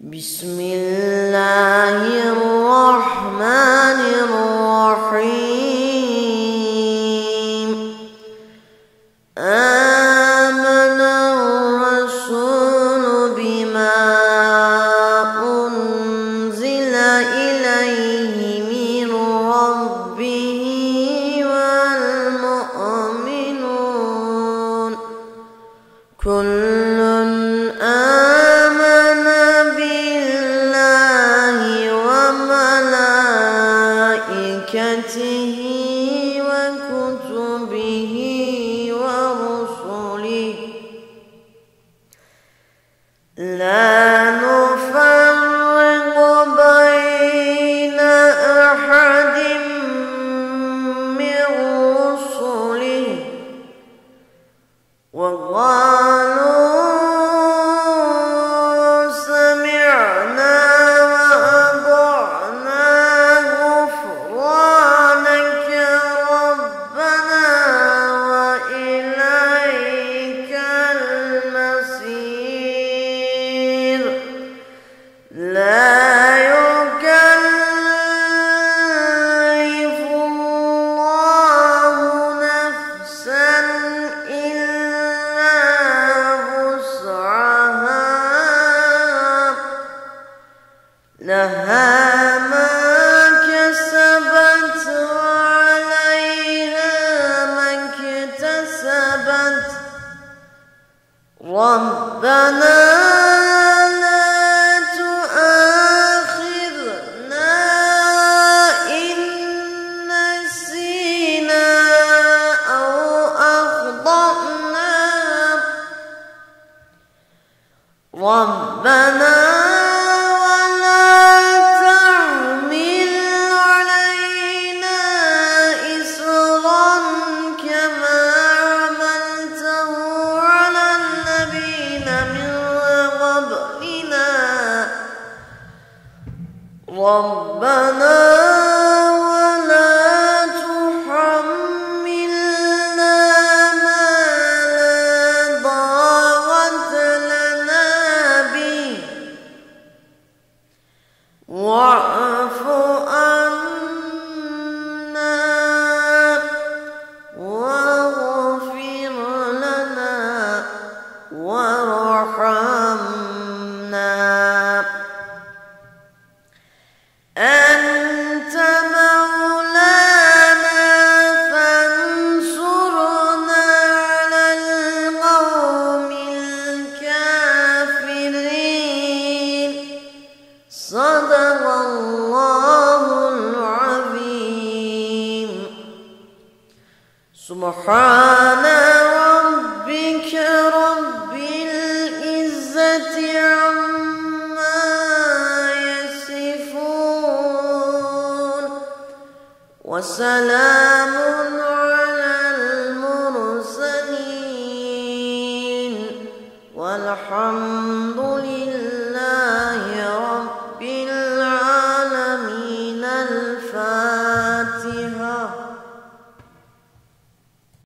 بسم الله الرحمن الرحيم. آمن الرسول بما أنزل إليه من ربه والمؤمنون كل آمن بالله وملائكته وكتبه ورسله لا نفرق بين أحد من رسله وقالوا سمعنا وأطعنا غفرانك ربنا وإليك المصير. لا يكلف الله نفسا إلا وسعها لها ما كسبت وعليها ما اكتسبت. ربنا لا تؤاخذنا إن نسينا أو أخطأنا. ربنا ولا تحمل علينا إصرا كما حملته على الذين من قبلنا. ربنا ولا تحملنا ما لا طاقة لنا به واعف عنا واغفر لنا وارحمنا. أنت مولانا فانصرنا على القوم الكافرين. صدق الله العظيم. سبحان ربك رب العزة عما يصفون وسلام